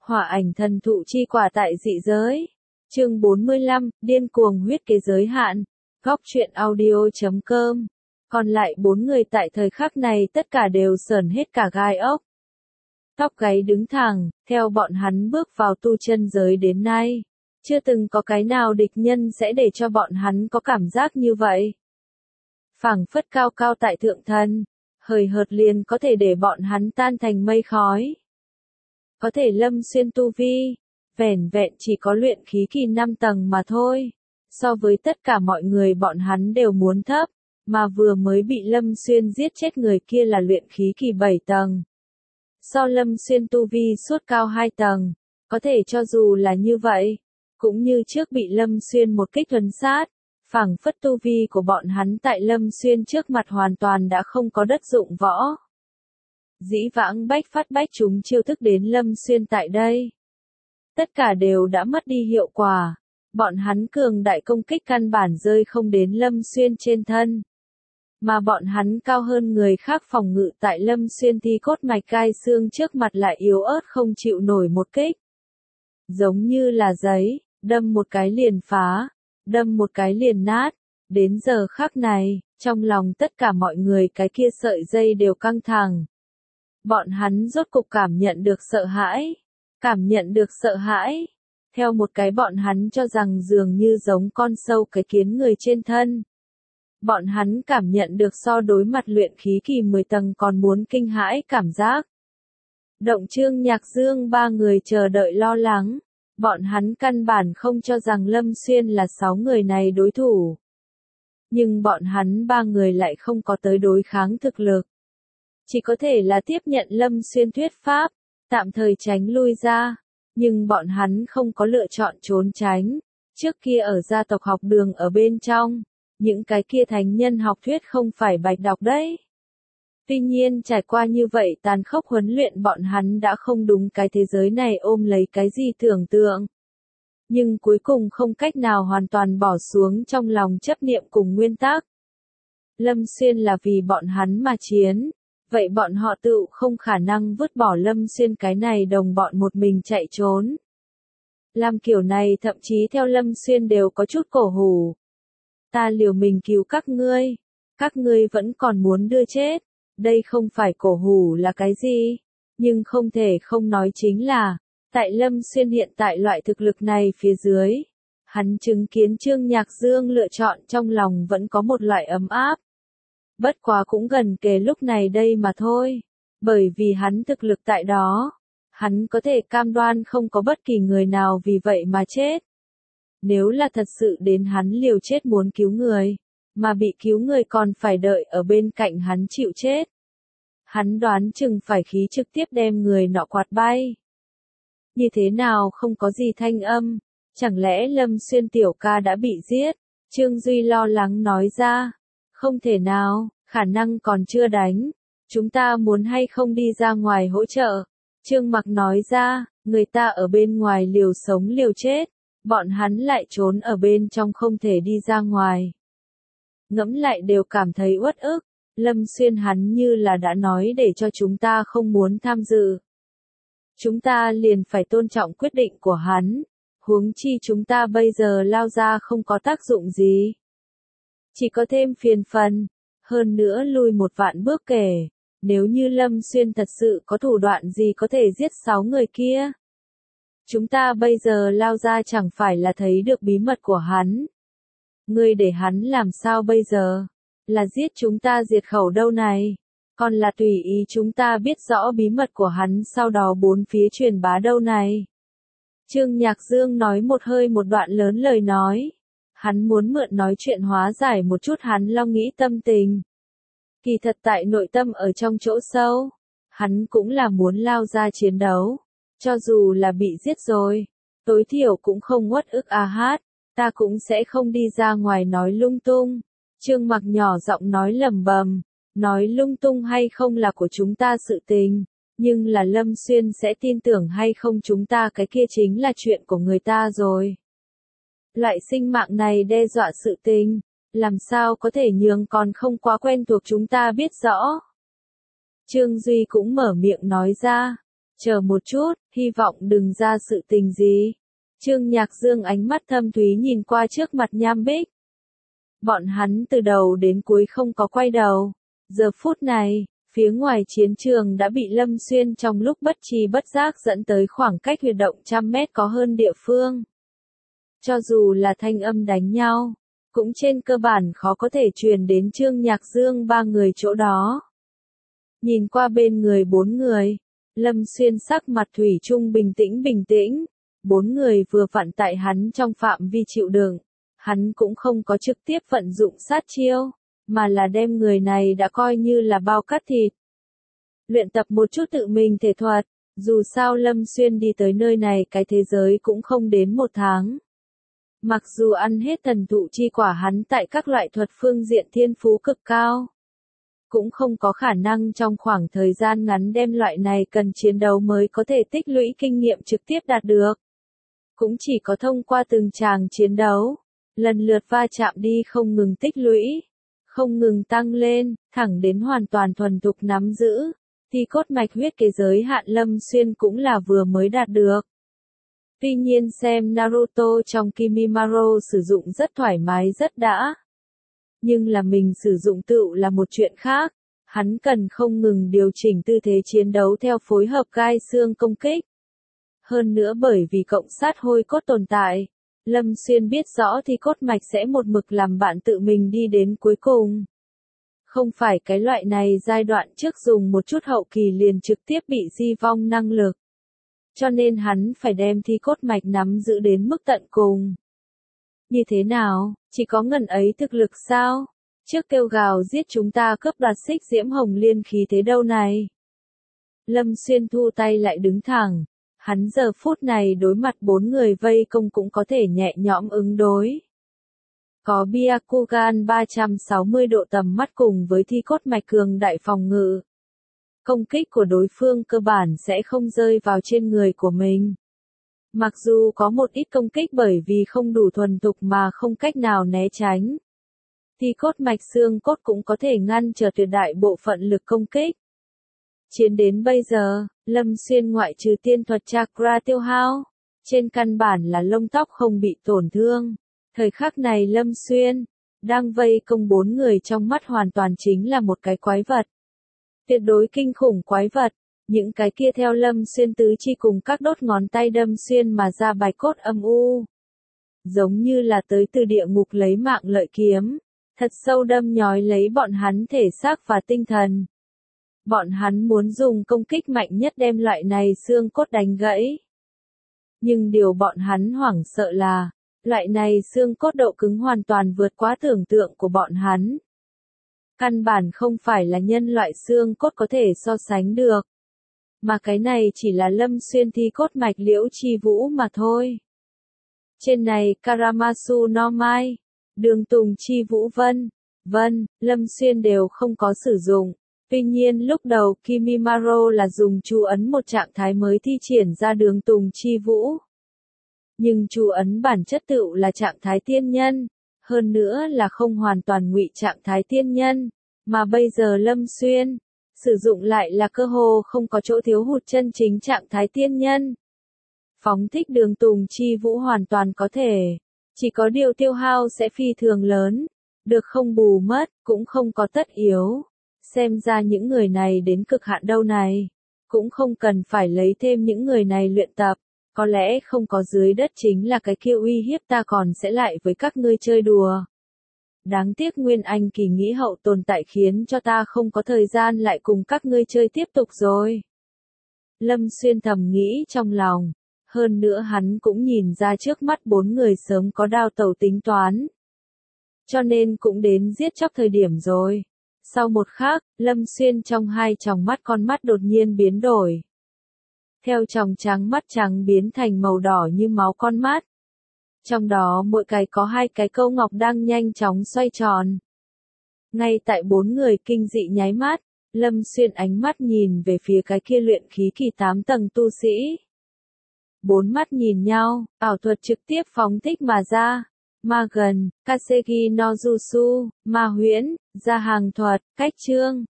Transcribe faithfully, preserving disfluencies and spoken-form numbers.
Hỏa ảnh thần thụ chi quả tại dị giới. Chương bốn mươi lăm, điên cuồng huyết kế giới hạn. Góc truyện audio chấm com. Còn lại bốn người tại thời khắc này tất cả đều sởn hết cả gai ốc. Tóc gáy đứng thẳng, theo bọn hắn bước vào tu chân giới đến nay. Chưa từng có cái nào địch nhân sẽ để cho bọn hắn có cảm giác như vậy. Phảng phất cao cao tại thượng thần, hời hợt liền có thể để bọn hắn tan thành mây khói. Có thể Lâm Xuyên tu vi, vẻn vẹn chỉ có luyện khí kỳ năm tầng mà thôi. So với tất cả mọi người bọn hắn đều muốn thấp, mà vừa mới bị Lâm Xuyên giết chết người kia là luyện khí kỳ bảy tầng. So Lâm Xuyên tu vi suốt cao hai tầng, có thể cho dù là như vậy, cũng như trước bị Lâm Xuyên một kích thuần sát, phảng phất tu vi của bọn hắn tại Lâm Xuyên trước mặt hoàn toàn đã không có đất dụng võ. Dĩ vãng bách phát bách chúng chiêu thức đến Lâm Xuyên tại đây. Tất cả đều đã mất đi hiệu quả, bọn hắn cường đại công kích căn bản rơi không đến Lâm Xuyên trên thân. Mà bọn hắn cao hơn người khác phòng ngự tại Lâm Xuyên thi cốt mạch gai xương trước mặt lại yếu ớt không chịu nổi một kích. Giống như là giấy, đâm một cái liền phá, đâm một cái liền nát. Đến giờ khắc này, trong lòng tất cả mọi người cái kia sợi dây đều căng thẳng. Bọn hắn rốt cục cảm nhận được sợ hãi, cảm nhận được sợ hãi. Theo một cái bọn hắn cho rằng dường như giống con sâu cái kiến người trên thân. Bọn hắn cảm nhận được so đối mặt luyện khí kỳ mười tầng còn muốn kinh hãi cảm giác. Động Trương Nhạc Dương ba người chờ đợi lo lắng. Bọn hắn căn bản không cho rằng Lâm Xuyên là sáu người này đối thủ. Nhưng bọn hắn ba người lại không có tới đối kháng thực lực. Chỉ có thể là tiếp nhận Lâm Xuyên thuyết pháp, tạm thời tránh lui ra. Nhưng bọn hắn không có lựa chọn trốn tránh. Trước kia ở gia tộc học đường ở bên trong, những cái kia thánh nhân học thuyết không phải bạch đọc đấy. Tuy nhiên trải qua như vậy tàn khốc huấn luyện bọn hắn đã không đúng cái thế giới này ôm lấy cái gì tưởng tượng. Nhưng cuối cùng không cách nào hoàn toàn bỏ xuống trong lòng chấp niệm cùng nguyên tắc. Lâm Xuyên là vì bọn hắn mà chiến, vậy bọn họ tự không khả năng vứt bỏ Lâm Xuyên cái này đồng bọn một mình chạy trốn. Làm kiểu này thậm chí theo Lâm Xuyên đều có chút cổ hủ. Ta liều mình cứu các ngươi, các ngươi vẫn còn muốn đưa chết. Đây không phải cổ hủ là cái gì, nhưng không thể không nói chính là, tại Lâm Xuyên hiện tại loại thực lực này phía dưới, hắn chứng kiến Trương Nhạc Dương lựa chọn trong lòng vẫn có một loại ấm áp. Bất quá cũng gần kề lúc này đây mà thôi, bởi vì hắn thực lực tại đó, hắn có thể cam đoan không có bất kỳ người nào vì vậy mà chết. Nếu là thật sự đến hắn liều chết muốn cứu người, mà bị cứu người còn phải đợi ở bên cạnh hắn chịu chết. Hắn đoán chừng phải khí trực tiếp đem người nọ quạt bay. Như thế nào không có gì thanh âm, chẳng lẽ Lâm Xuyên tiểu ca đã bị giết? Trương Duy lo lắng nói ra, không thể nào, khả năng còn chưa đánh. Chúng ta muốn hay không đi ra ngoài hỗ trợ? Trương Mặc nói ra, người ta ở bên ngoài liều sống liều chết, bọn hắn lại trốn ở bên trong không thể đi ra ngoài. Ngẫm lại đều cảm thấy uất ức, Lâm Xuyên hắn như là đã nói để cho chúng ta không muốn tham dự. Chúng ta liền phải tôn trọng quyết định của hắn, huống chi chúng ta bây giờ lao ra không có tác dụng gì. Chỉ có thêm phiền phần, hơn nữa lui một vạn bước kể, nếu như Lâm Xuyên thật sự có thủ đoạn gì có thể giết sáu người kia. Chúng ta bây giờ lao ra chẳng phải là thấy được bí mật của hắn. Ngươi để hắn làm sao bây giờ? Là giết chúng ta diệt khẩu đâu này? Còn là tùy ý chúng ta biết rõ bí mật của hắn sau đó bốn phía truyền bá đâu này? Trương Nhạc Dương nói một hơi một đoạn lớn lời nói. Hắn muốn mượn nói chuyện hóa giải một chút hắn lo nghĩ tâm tình. Kỳ thật tại nội tâm ở trong chỗ sâu, hắn cũng là muốn lao ra chiến đấu. Cho dù là bị giết rồi, tối thiểu cũng không uất ức a hát, ta cũng sẽ không đi ra ngoài nói lung tung. Trương Mặc nhỏ giọng nói lầm bầm, nói lung tung hay không là của chúng ta sự tình, nhưng là Lâm Xuyên sẽ tin tưởng hay không chúng ta cái kia chính là chuyện của người ta rồi. Loại sinh mạng này đe dọa sự tình, làm sao có thể nhường còn không quá quen thuộc chúng ta biết rõ. Trương Duy cũng mở miệng nói ra. Chờ một chút, hy vọng đừng ra sự tình gì. Trương Nhạc Dương ánh mắt thâm thúy nhìn qua trước mặt Nham Bích. Bọn hắn từ đầu đến cuối không có quay đầu. Giờ phút này, phía ngoài chiến trường đã bị Lâm Xuyên trong lúc bất tri bất giác dẫn tới khoảng cách huyệt động trăm mét có hơn địa phương. Cho dù là thanh âm đánh nhau, cũng trên cơ bản khó có thể truyền đến Trương Nhạc Dương ba người chỗ đó. Nhìn qua bên người bốn người, Lâm Xuyên sắc mặt thủy chung bình tĩnh bình tĩnh, bốn người vừa vặn tại hắn trong phạm vi chịu đựng, hắn cũng không có trực tiếp vận dụng sát chiêu, mà là đem người này đã coi như là bao cắt thịt. Luyện tập một chút tự mình thể thuật, dù sao Lâm Xuyên đi tới nơi này cái thế giới cũng không đến một tháng. Mặc dù ăn hết thần thụ chi quả hắn tại các loại thuật phương diện thiên phú cực cao, cũng không có khả năng trong khoảng thời gian ngắn đem loại này cần chiến đấu mới có thể tích lũy kinh nghiệm trực tiếp đạt được. Cũng chỉ có thông qua từng tràng chiến đấu, lần lượt va chạm đi không ngừng tích lũy, không ngừng tăng lên, thẳng đến hoàn toàn thuần thục nắm giữ, thì cốt mạch huyết kế giới hạn Lâm Xuyên cũng là vừa mới đạt được. Tuy nhiên xem Naruto trong Kimimaro sử dụng rất thoải mái rất đã. Nhưng là mình sử dụng tựu là một chuyện khác, hắn cần không ngừng điều chỉnh tư thế chiến đấu theo phối hợp gai xương công kích. Hơn nữa bởi vì cộng sát hôi cốt tồn tại, Lâm Xuyên biết rõ thì cốt mạch sẽ một mực làm bạn tự mình đi đến cuối cùng. Không phải cái loại này giai đoạn trước dùng một chút hậu kỳ liền trực tiếp bị di vong năng lực. Cho nên hắn phải đem thi cốt mạch nắm giữ đến mức tận cùng. Như thế nào, chỉ có ngần ấy thực lực sao? Trước kêu gào giết chúng ta cướp đoạt xích diễm hồng liên khí thế đâu này? Lâm Xuyên thu tay lại đứng thẳng. Hắn giờ phút này đối mặt bốn người vây công cũng có thể nhẹ nhõm ứng đối. Có Byakugan ba trăm sáu mươi độ tầm mắt cùng với thi cốt mạch cường đại phòng ngự. Công kích của đối phương cơ bản sẽ không rơi vào trên người của mình. Mặc dù có một ít công kích bởi vì không đủ thuần thục mà không cách nào né tránh. Thì cốt mạch xương cốt cũng có thể ngăn trở tuyệt đại bộ phận lực công kích. Chiến đến bây giờ, Lâm Xuyên ngoại trừ tiên thuật chakra tiêu hao, trên căn bản là lông tóc không bị tổn thương. Thời khắc này Lâm Xuyên, đang vây công bốn người trong mắt hoàn toàn chính là một cái quái vật. Tuyệt đối kinh khủng quái vật, những cái kia theo Lâm Xuyên tứ chi cùng các đốt ngón tay đâm xuyên mà ra bạch cốt âm u. Giống như là tới từ địa ngục lấy mạng lợi kiếm, thật sâu đâm nhói lấy bọn hắn thể xác và tinh thần. Bọn hắn muốn dùng công kích mạnh nhất đem loại này xương cốt đánh gãy. Nhưng điều bọn hắn hoảng sợ là, loại này xương cốt độ cứng hoàn toàn vượt quá tưởng tượng của bọn hắn. Căn bản không phải là nhân loại xương cốt có thể so sánh được. Mà cái này chỉ là Lâm Xuyên thi cốt mạch liễu chi vũ mà thôi. Trên này Karamasu no Mai, Đường Tùng chi vũ vân, vân, Lâm Xuyên đều không có sử dụng. Tuy nhiên lúc đầu Kimimaro là dùng chú ấn một trạng thái mới thi triển ra Đường Tùng chi vũ. Nhưng chú ấn bản chất tựu là trạng thái tiên nhân, hơn nữa là không hoàn toàn ngụy trạng thái tiên nhân, mà bây giờ Lâm Xuyên sử dụng lại là cơ hồ không có chỗ thiếu hụt chân chính trạng thái tiên nhân. Phóng thích Đường Tùng chi vũ hoàn toàn có thể, chỉ có điều tiêu hao sẽ phi thường lớn, được không bù mất, cũng không có tất yếu. Xem ra những người này đến cực hạn đâu này, cũng không cần phải lấy thêm những người này luyện tập, có lẽ không có dưới đất chính là cái kia uy hiếp ta còn sẽ lại với các ngươi chơi đùa. Đáng tiếc Nguyên Anh kỳ nghĩ hậu tồn tại khiến cho ta không có thời gian lại cùng các ngươi chơi tiếp tục rồi. Lâm Xuyên thầm nghĩ trong lòng, hơn nữa hắn cũng nhìn ra trước mắt bốn người sớm có đao tẩu tính toán. Cho nên cũng đến giết chóc thời điểm rồi. Sau một khắc, Lâm Xuyên trong hai tròng mắt con mắt đột nhiên biến đổi. Theo tròng trắng mắt trắng biến thành màu đỏ như máu con mắt. Trong đó mỗi cái có hai cái câu ngọc đang nhanh chóng xoay tròn. Ngay tại bốn người kinh dị nháy mắt, Lâm Xuyên ánh mắt nhìn về phía cái kia luyện khí kỳ tám tầng tu sĩ. Bốn mắt nhìn nhau, ảo thuật trực tiếp phóng thích mà ra. Ma gần, Kasegi no Jutsu, ma huyễn, gia hàng thuật, cách chương.